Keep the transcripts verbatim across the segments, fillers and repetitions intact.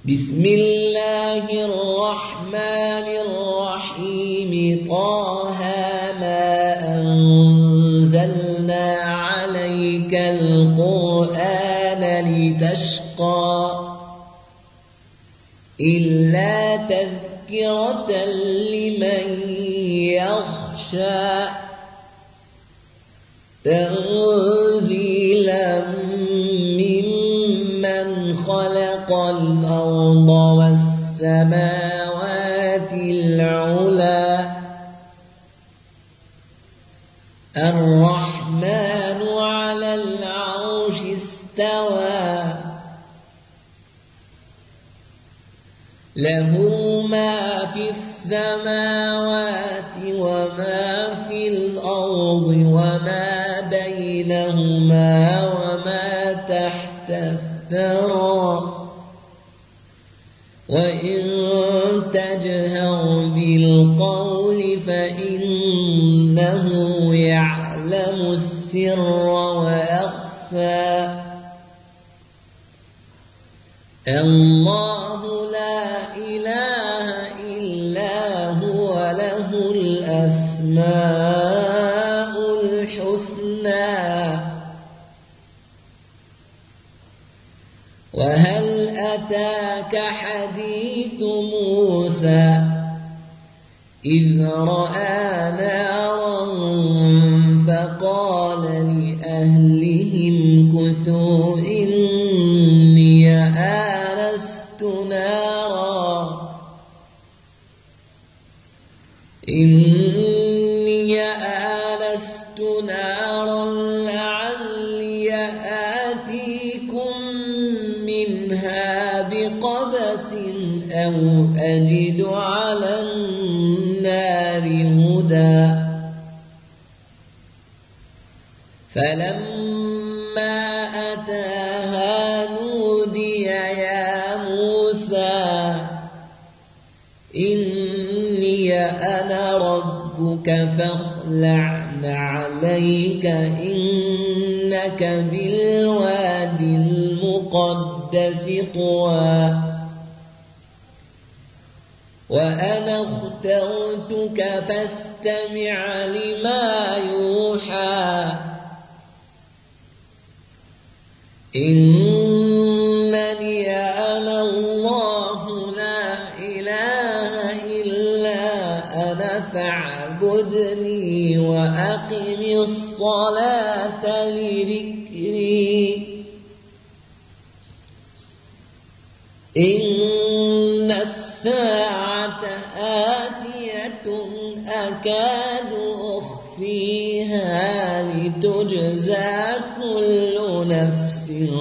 بسم الله الرحمن الرحيم طه ما أنزلنا عليك القرآن لتشقى إلا تذكرة لمن يخشى تنزيلا ممن خلق الأرض والسماوات العلى الرحمن على العرش استوى له ما في السماوات وما في الأرض وما بينهما وما تحت الثرى وإن تجهر بالقول فإنه يعلم السر وأخفى الله لا إله إلا هو له الأسماء الحسنى وهل أتاك حديث موسى إذ رأى نارا فقال لأهلهم كثوا إني آنست نارا إني آنست نارا لعلي آتيكم منها بقبس أو أجد على النار هدى فلما أتاها نودي يا موسى إني أنا ربك فاخلع نعليك إنك بالوادي المقدس طوى وأنا اخترتك فاستمع لما يوحى إنني أنا الله لا إله إلا أنا فاعبدني وأقم الصلاة لذكري إن الساعة آتية أكاد أخفيها لتجزى كل نفس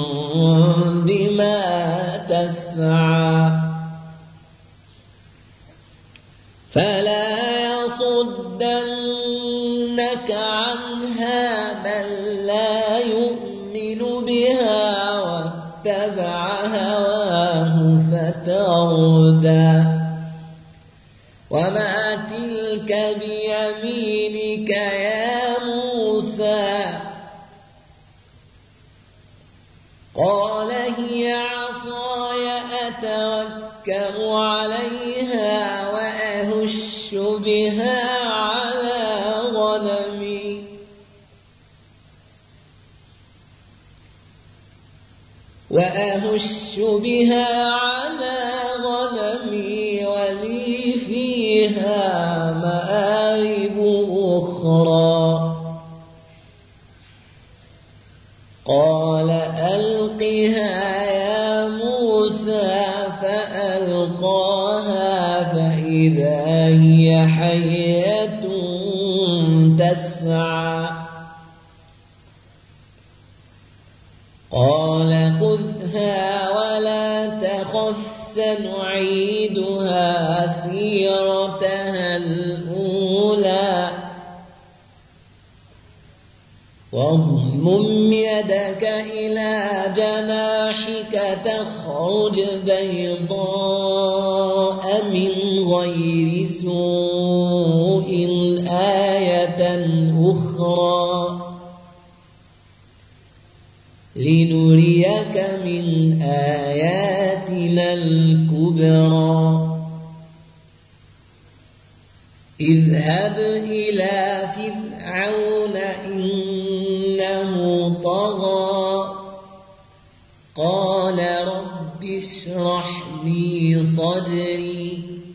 بما تسعى فلا يصدنك عنها من لا يؤمن بها واتبع هواه فتردى وما تلك بيمينك يا موسى قال هي عصاي أتوكأ عليها وأهش بها على غنمي وأهش بها على غنمي ولي فيها مآرب أخرى قال ألقها يا موسى فألقاها فإذا هي حية تسعى قال خذها ولا تخف سنعيدها سيرتها الأولى واضمم يدك إلى جناحك تخرج بيضاء من غير سوء آية أخرى لنريك من آياتنا من الكبرى اذهب إلى فرعون إنه طغى قال رب اشرح لي صدري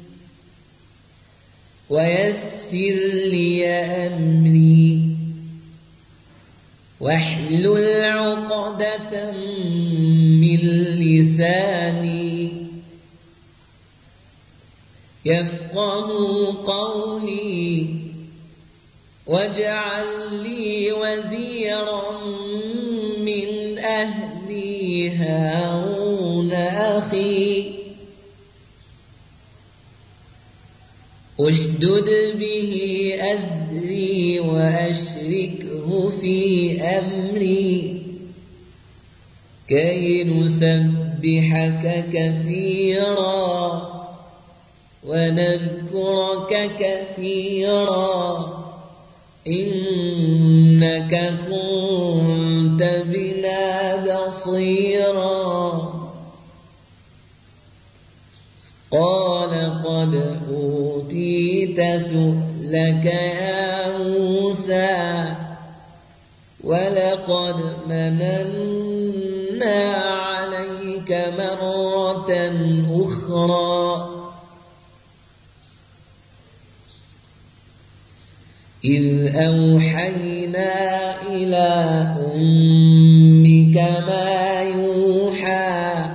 ويسر لي أمري واحلل عقدة من لساني يفقهوا قولي واجعل لي وزيرا من أهلي هارون أخي أشدد به أزري وأشركه في أمري كي نسبحك كثيرا ونذكرك كثيرا إنك كنت بنا بصيرا قال قد أوتيت سؤلك يا موسى ولقد مننا عليك مرة أخرى إذ أوحينا إلى أمك ما يوحى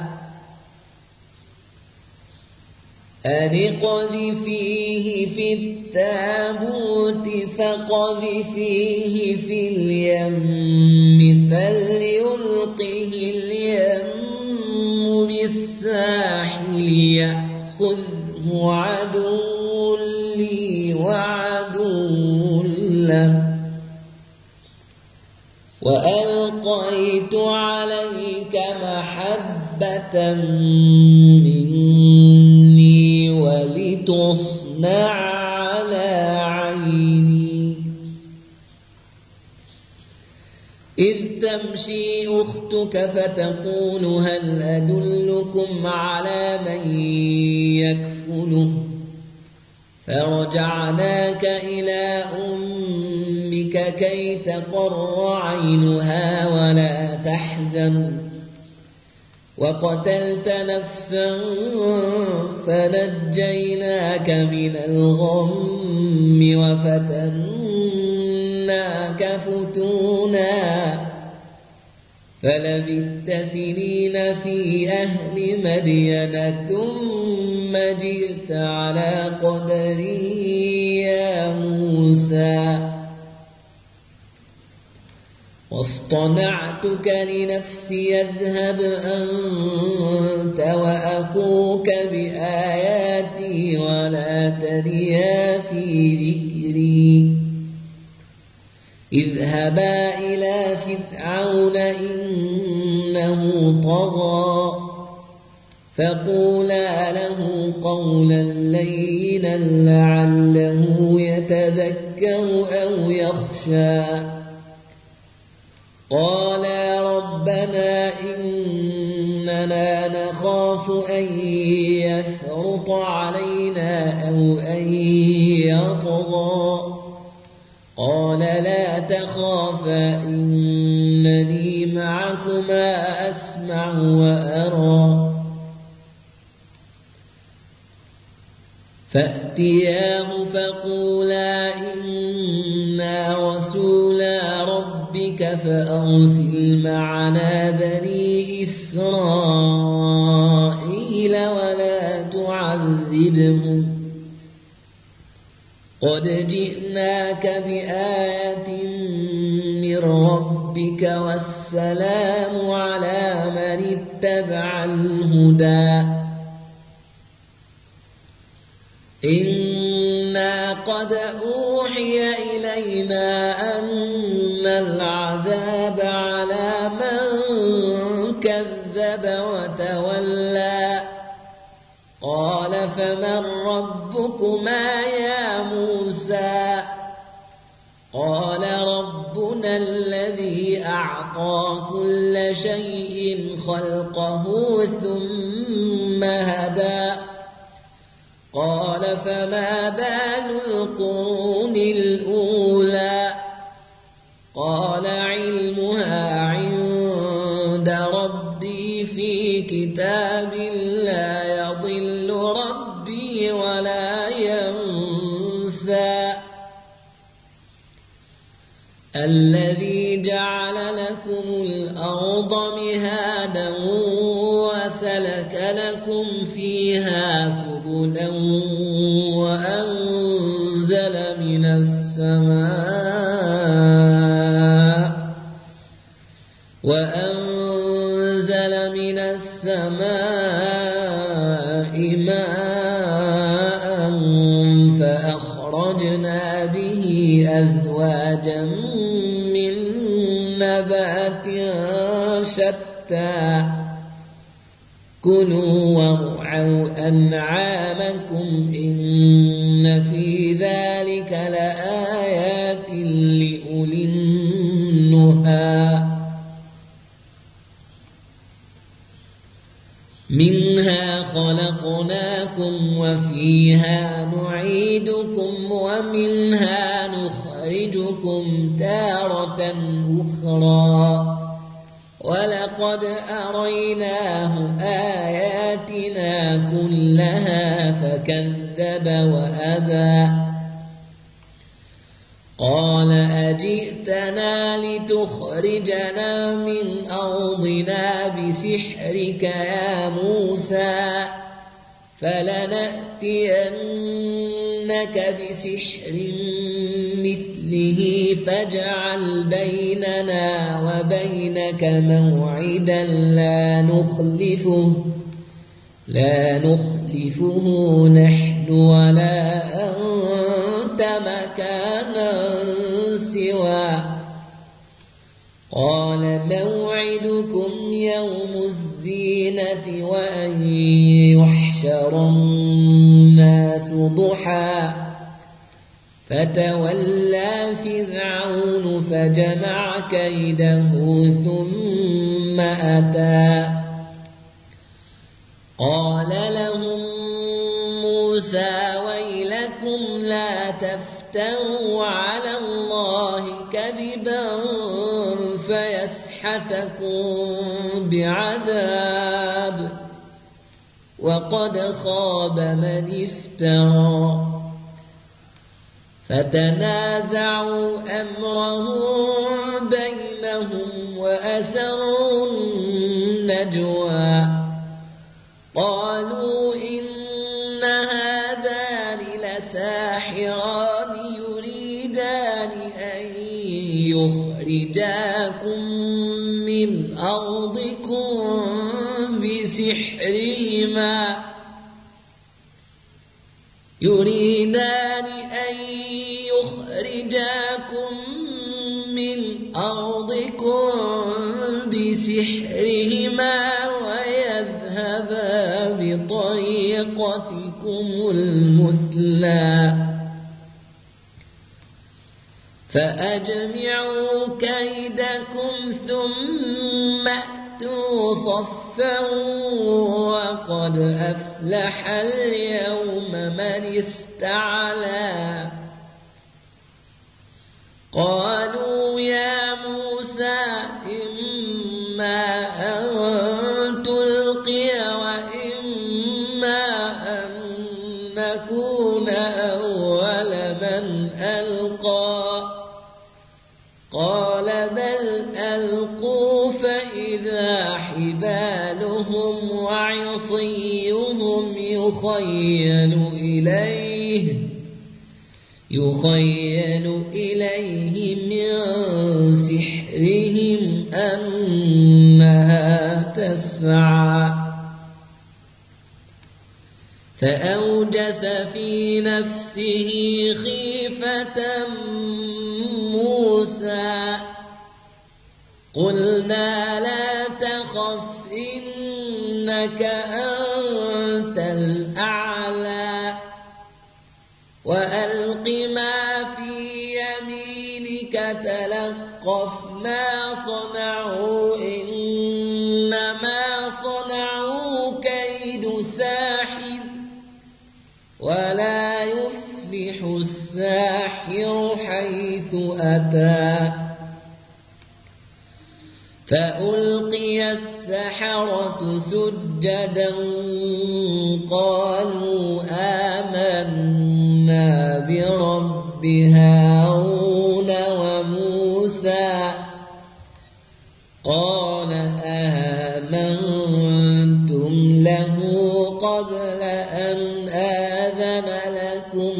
أن اقذفيه في التابوت فاقذفيه في اليم فليلقه اليم بالساحل يأخذه عدو لي وعدو له وألقيت عليك محبة مني ولتصنع على عيني إذ تمشي أختك فتقول هل أدلكم على من يكفله فرجعناك إلى أمك كي تقر عينها ولا تحزن وقتلت نفسا فنجيناك من الغم وفتناك فتونا فلبثت سنين في أهل مدين ثم جئت على قدري يا موسى واصطنعتك لنفسي اذهب أنت وأخوك بآياتي ولا تنيا في ذكري اذهبا إلى فرعون إنه طغى فقولا له قولا لينا لعله يتذكر أو يخشى قالا ربنا إننا نخاف أن يفرط علينا أو أن يطغى قال لا تخافا إنني معكما أسمع وأرى فأتياه فقولا إنا رسولا ربك فأرسل معنا بني إسرائيل ولا تعذبهم قد جئناك بآية من ربك والسلام على من اتبع الهدى إنا قد أوحي إلينا أن العذاب على من كذب وتولى قال فمن ربكما يا موسى قال ربنا الذي أعطى كل شيء خلقه ثم ثم هدى قال فما بال القرون الأولى قال علمها عند ربي في كتاب لا يضل ربي ولا ينسى الذي جعل لكم الأرض مهادا وسلك لكم فيها سبلا وأنزل من السماء وأنزل من السماء ماء فأخرجنا به أزواجا من نبات شتى كلوا وارعوا أنعامكم إن في ذلك لآيات لأولي النهى منها خلقناكم وفيها نعيدكم ومنها نخرجكم تارة أخرى ولقد أريناه آياتنا كلها فكذب وأبى قال أجئتنا لتخرجنا من أرضنا بسحرك يا موسى فلنأتينك بسحر مثله فاجعل بيننا وبينك موعدا لا نخلفه لا نخلفه نحن ولا أنت مكانا سوى قال موعدكم يوم الزينة وأن يحشر الناس ضحى فتولى فرعون فجمع كيده ثم أتى قال لهم موسى ويلكم لا تفتروا على الله كذبا فيسحتكم بعذاب وقد خاب من افترى فتنازعوا أمرهم بينهم وأسروا النجوى قالوا إن هذان لساحران يريدان أن يخرجاكم من أرضكم بسحرهما يريدان أن يخرجاكم من أرضكم بسحرهما ويذهبا بطريقتكم المثلى فأجمعوا كيدكم ثم أتوا صفا وقد أفلح اليوم من استعلى قالوا يا موسى إما أن تلقي وإما أن نكون أول من ألقى قال بل ألقوا فإذا حبالهم وعصيهم يخيل إليه يخيل إليه من سحرهم أنها تسعى فأوجس في نفسه خيفة موسى قلنا لا تخف إنك أنت الأعلى وألق ما في يمينك تلقف ما صنعوا إنما صنعوا كيد الساحر ولا يفلح الساحر حيث أتى فألقي السحرة سجدا قالوا آمنا برب هارون وموسى قال آمنتم له قبل أن آذن لكم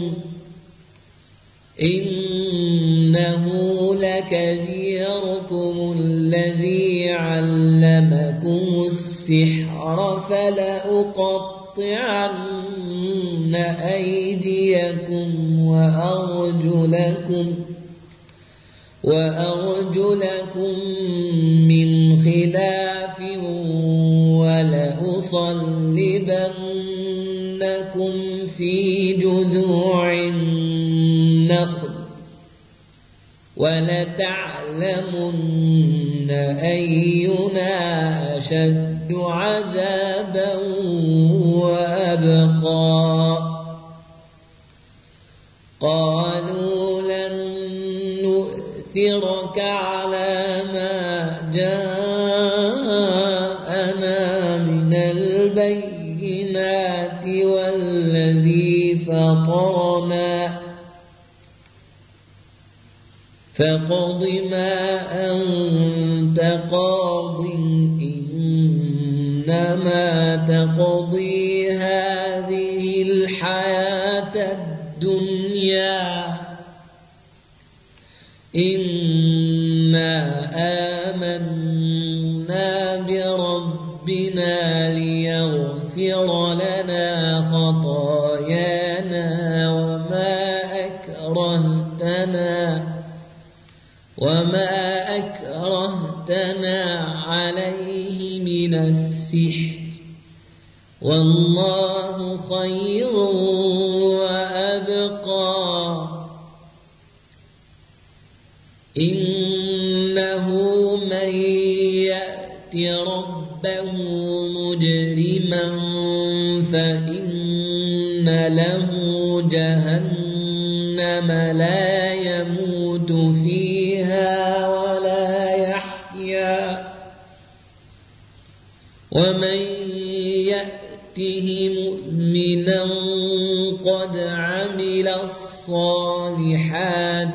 إنه لكبيركم الذي علمكم السحر فلأقطعن أيديكم وأرجلكم وأرجلكم من خلاف ولأصلبنكم في جذوع النخل ولتعلمن أينا أشد عذابا وأبقى قالوا لن نؤثرك على ما جاءنا من البينات والذي فطرنا فاقض ما أنت قاض إنما تقضي هذه الحياة الدنيا إنا آمنا بربنا ليغفر لنا خطايانا وما أكرهتنا وما أكرهتنا عليه من السحر والله خير وأبقى إنه من يأت ربه مجرما فإن له جهنم لا يموت فيها ولا يحيا ومن يأته مؤمنا قد عمل الصالحات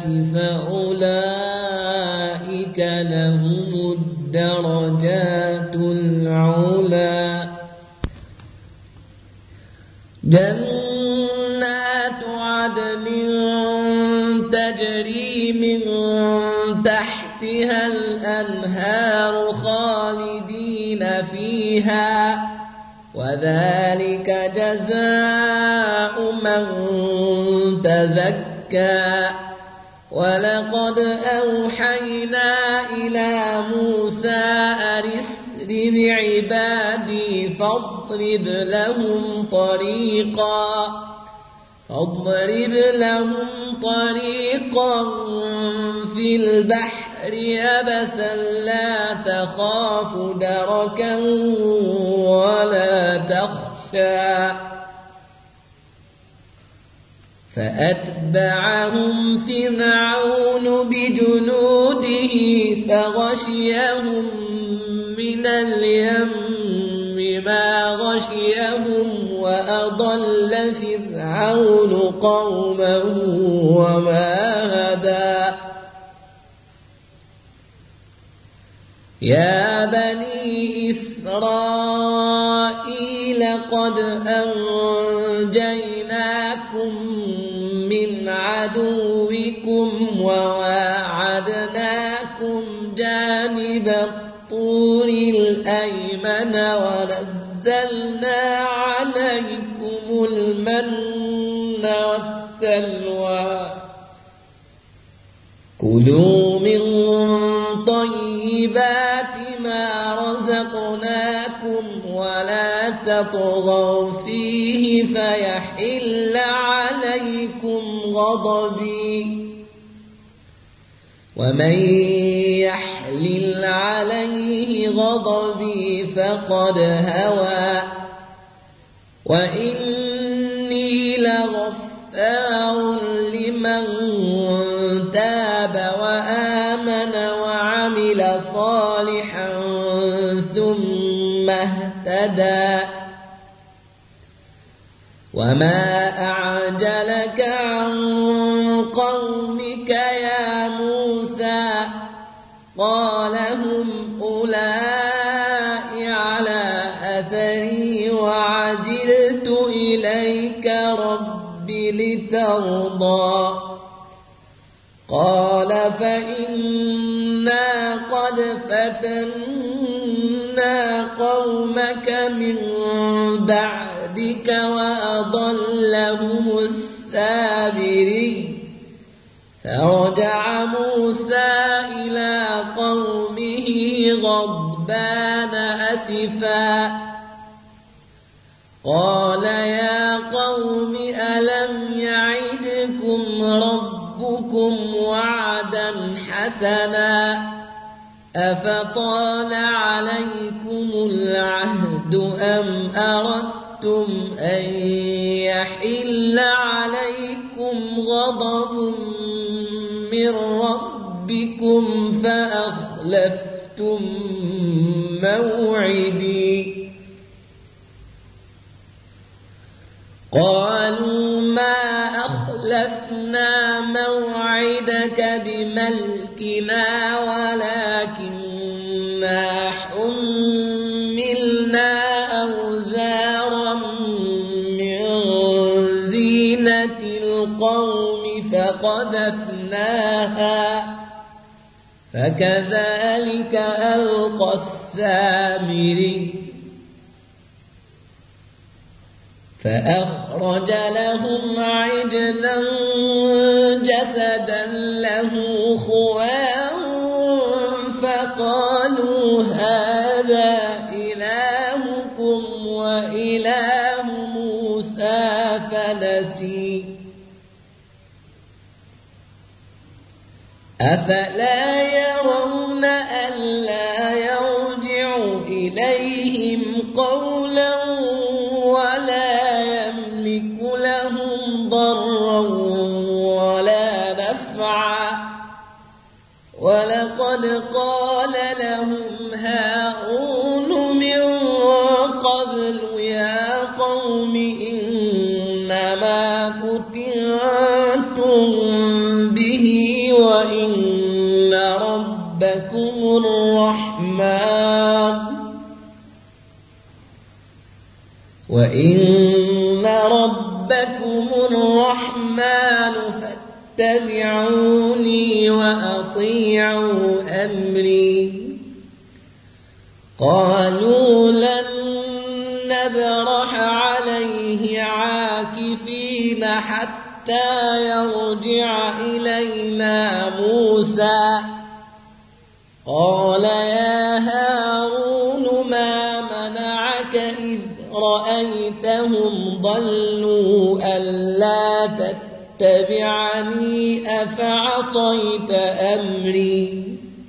فأولئك لهم الدرجات العلى جنات عدن تجري من تحتها الأنهار خالدين فيها وذلك جزاء من تزكى ولقد أوحينا إلى موسى أن اسر بعبادي فاضرب لهم طريقا فاضرب لهم طريقا في البحر يبسا لا تخاف دركا ولا تخشى فأتبعهم فرعون بجنوده فغشيهم من اليم ما غشيهم وأضل فرعون قومه وما هدى يا بني إسرائيل قد أنجيناكم من عدوكم وواعدناكم جانب الطور الأيمن ونزلنا عليكم المن والسلوى كلوا من طيبات ما رزقناكم ولا تطغوا فيه فيحل عليكم غضبي ومن يحلل عليه غضبي فقد هوى وإني لغفار لمن تاب وآمن وعمل صالحا ثم اهتدى وما أعجلك عن قومك يا موسى قال هم أولئك على أثري وعجلت إليك رب لترضى قال فإنا قد فتنا قومك من بعدك وأضلهم السامري فرجع موسى إلى قومه غضبان أسفا قال يا قوم ألم يعدكم ربكم وعدا حسنا أفطال عليكم العهد أم أردتم أن يحل عليكم غضب من ربكم فأخلفتم موعدي قالوا ما أخلفنا موعدك بملكنا ولكننا حملنا أوزارا من زينة القوم فقذفناها فكذلك ألقى السامري فأخرج لهم عجلا جسدا له خوار فقالوا هذا إلهكم وإله موسى فنسي أفلا يرون ألا يرجع إليهم قولا ولا يملك لهم ضرا ولا نفعا ولقد قال لهم هارون من قبل يا قوم إنما فتنتم به وإن ربكم الرحمن وإن ربكم الرحمن فاتبعوني وأطيعوا أمري قالوا لن نبرح عليه عاكفين حتى يرجع إلينا موسى قال يا هارون ما منعك إذ رأيتهم ضلوا ألا تتبعني أفعصيت أمري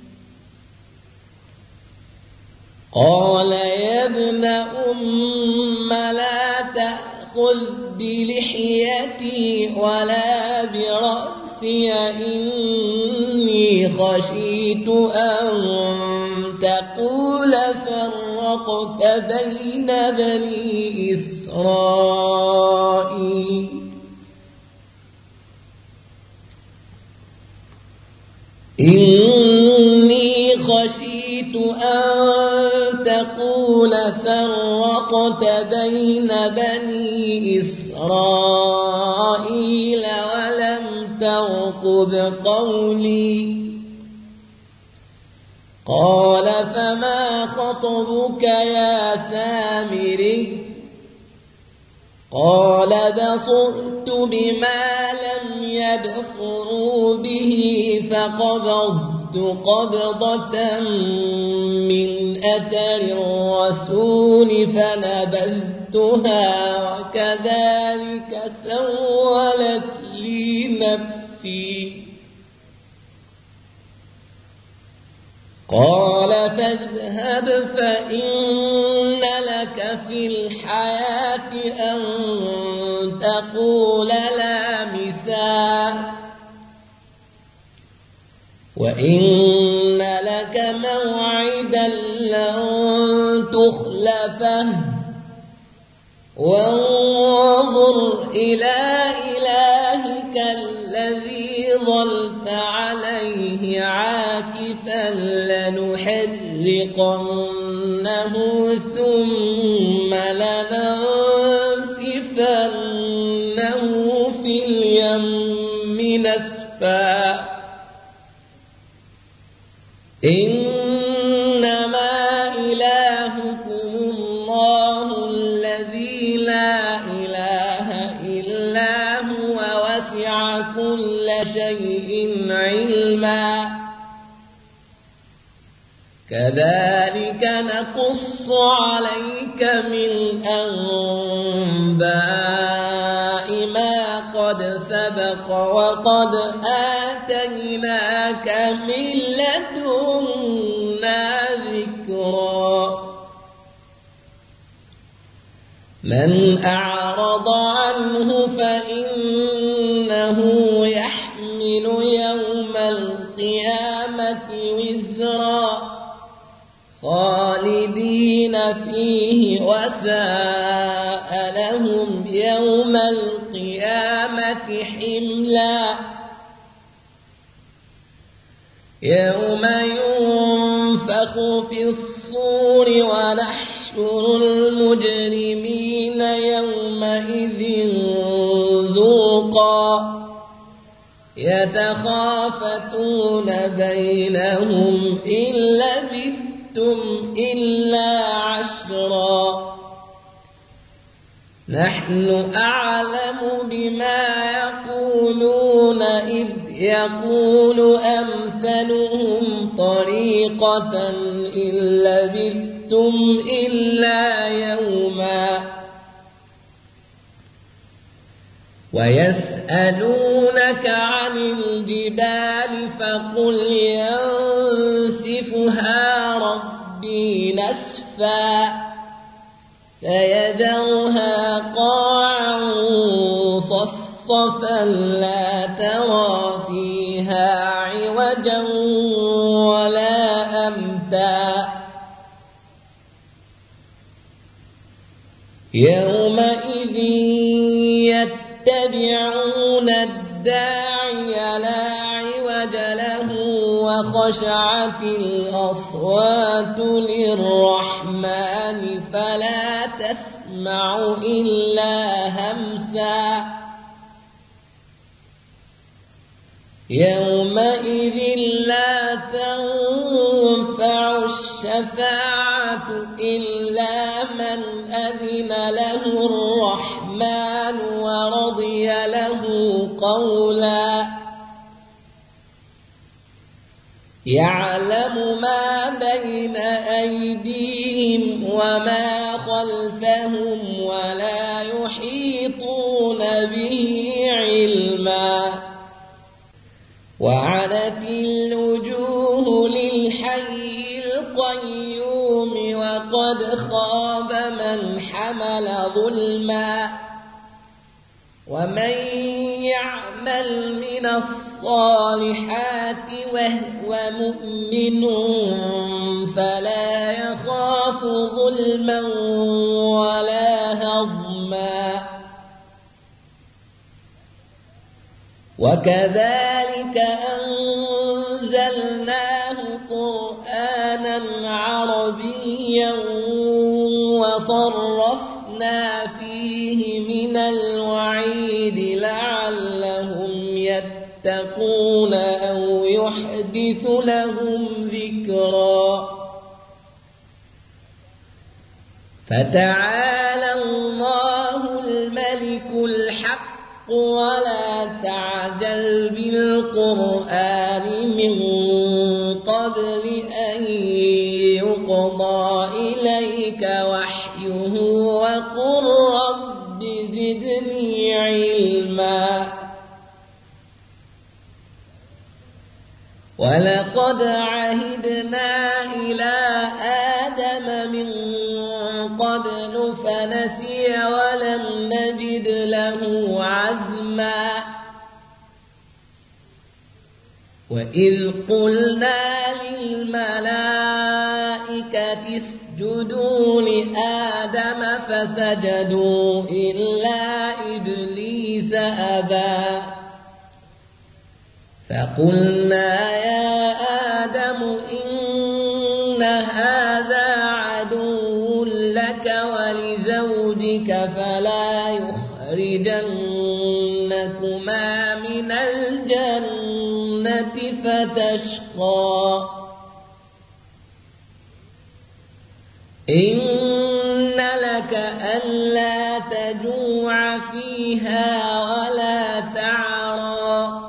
قال يا ابن أم لا تأخذ بلحيتي ولا برأسي إني خشيت أن تقول فرقت بين بني إسرائيل إني خشيت أن تقول فرقت بين بني إسرائيل ولم ترقب قولي قال فما خطبك يا سامري قال بصرت بما لم يبصروا به فقبضت قبضة من أثر الرسول فنبذتها وكذلك سولت لي نفسي قال فاذهب فإن لك في الحياة أن تقول لا مساس وإن لك موعدا لن تخلفه وانظر إلى إلهك الذي ظلت عليه عاكفا لنحرقنه ثم لننسفنه في اليم نسفا إنما إلهكم الله الذي لا إله إلا هو وسع كل شيء علما كذلك نقص عليك من أنباء ما قد سبق وقد آتيناك من لدنا ذكرا من أعرض عنه فإنه يحمل يوم القيامة وزرا خالدين فيه وساء لهم يوم القيامة حملا يوم ينفخ في الصور ونحشر المجرمين يومئذ زرقا يتخافتون بينهم إن لبثتم إلا عشرا نحن أعلم بما يقولون إذ يقول أمثلهم طريقة إن لبثتم إلا يوما ويسألونك عن الجبال فقل ينسفها ربي نسفا فيذرها قاعا صفصفا لا ترى فيها عوجا ولا أمتا يومئذ يتبعون الداعي لا عوج له وخشعت الأصوات للرحمن فلا تسمع إلا همسا يومئذ لا تنفع الشفاعة إلا من أذن له الرحمن ورضي له قولا يعلم ما بين أيديهم وما خلفهم ولا يحيطون به علما وعنت الوجوه للحي القيوم وقد خاب من حمل ظلما ومن يعمل من الصالحات وهو مؤمن فلا يخاف ظلما ولا هضما وكذلك أنزلناه قرآنا عربيا وصرفنا فيه من الوعيد لعلهم يتقون أو يحدث لهم ذكرا فتعالى الله الملك الحق ولا تعجل بالقرآن من قبل أن يقضى إليك وحيه وقل رب زدني علما ولقد عهدنا إلى آدم من قبل فنسي ولم نجد له عزما وإذ قلنا للملائكة اسجدوا لآدم فسجدوا إلا إبليس أبى فقلنا يا آدم إن هذا عدو لك ولزوجك فلا يخرجنكما من الجنة فتشقى إن لك ألا تجوع فيها ولا تعرى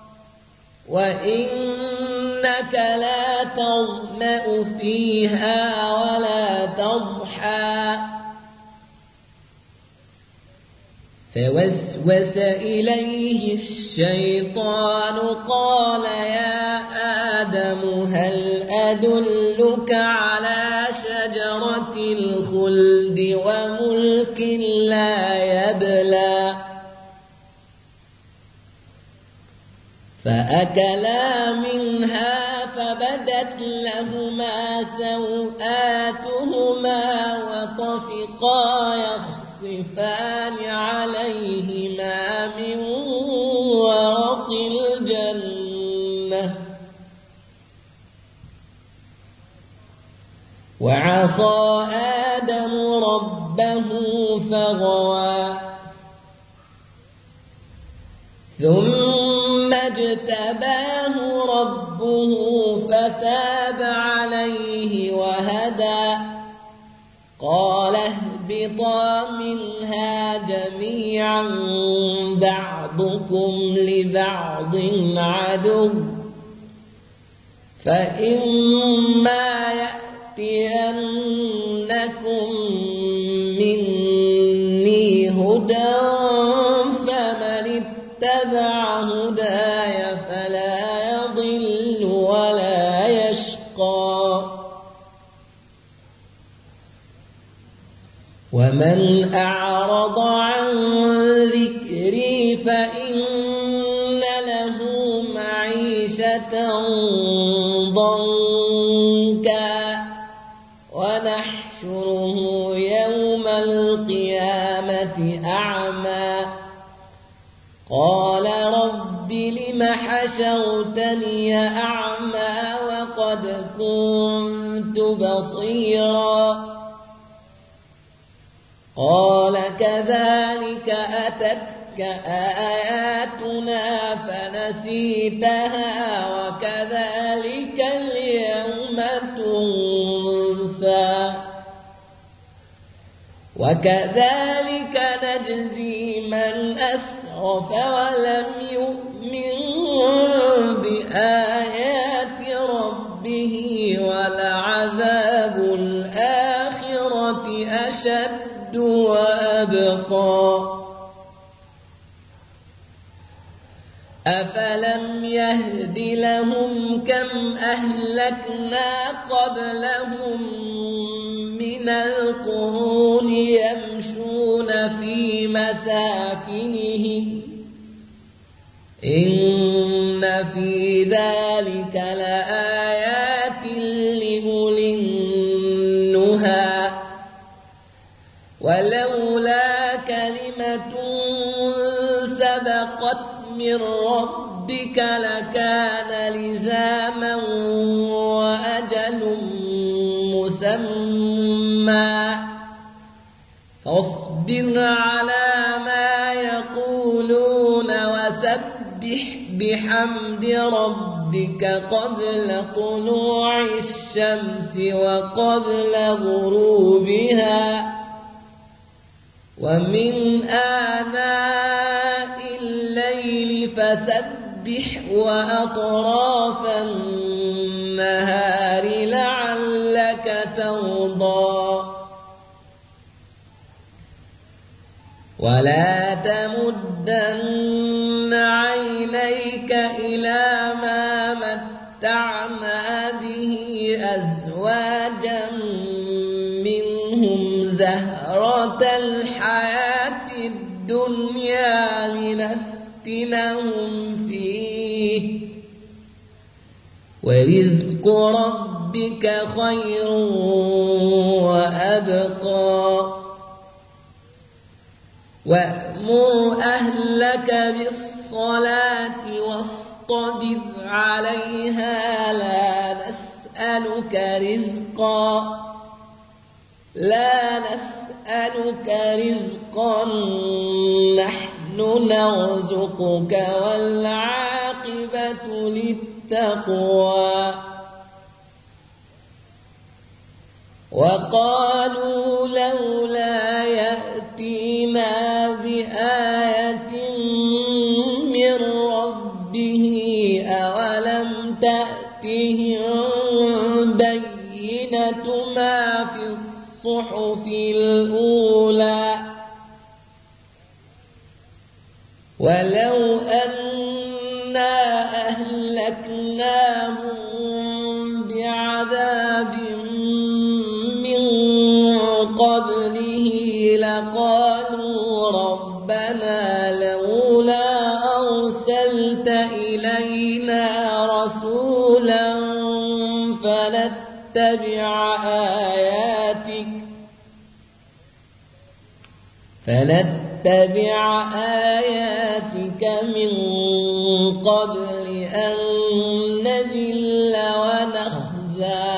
وإنك لا تظمأ فيها ولا تضحى فوسوس إليه الشيطان قال يا آدم هل أدلك على شجرة الخلد وملك لا يبلى فأكلا منها فبدت لهما سوآتهما وطفقا يخصفان عليهما من ورق الجنة وعصى آدم ربه فغوى ثم اجتباه ربه فتاب عليه وهدى قال اهبطا منها جميعا بعضكم لبعض عدو فإما يأتينكم مني هدى فمن اتبع هداي فلا يضل ولا يشقى ومن أعرض عن ذكري فإن له معيشة ضنكا ونحشره يوم القيامة أعمى قال رب لم حشرتني أعمى وقد كنت بصيرا قال كذلك أتتك آياتنا فنسيتها وكذلك اليوم تنسى وكذلك نجزي من أسرف ولم يؤمن بآيات ربه ولعذاب الآخرة أشد وأبقى أفلم يهد لهم كم أهلكنا قبلهم من القرون يمشون في مساكنهم إن في ذلك لآيات لأولي النهى ولولا كلمة سبقت من ربك لكان لزاما وأجل مسمى فاصبر على ما يقولون وسبح بحمد ربك قبل طلوع الشمس وقبل غروبها ومن آناء الليل فسبح وأطراف النهار لعلك ترضى ولا تمدن عينيك إلى ما متعنا به أزواجا منهم زهرة الحياة الدنيا لنفتنهم فيه ورزق ربك خير وأبقى وأمر أهلك بالصلاة واصطبر عليها لا نسألك رزقا لا نسألك رزقا نحن نرزقك والعاقبة للتقوى وقالوا لولا يأتينا بآية من ربه أولم تأتهم بينة ما في الصحف الأولى ولو أنا أهلكناهم بعذاب من قبله لقالوا ربنا لولا أرسلت إلينا رسولا فنتبع آياتك فنتبع آياتك من قبل أن نذل ونخزى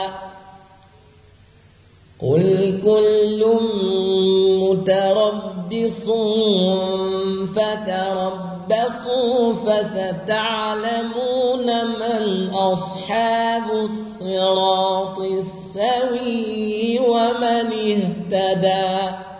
قل كل متربص فتربصوا فستعلمون من أصحاب الصراط السوي ومن اهتدى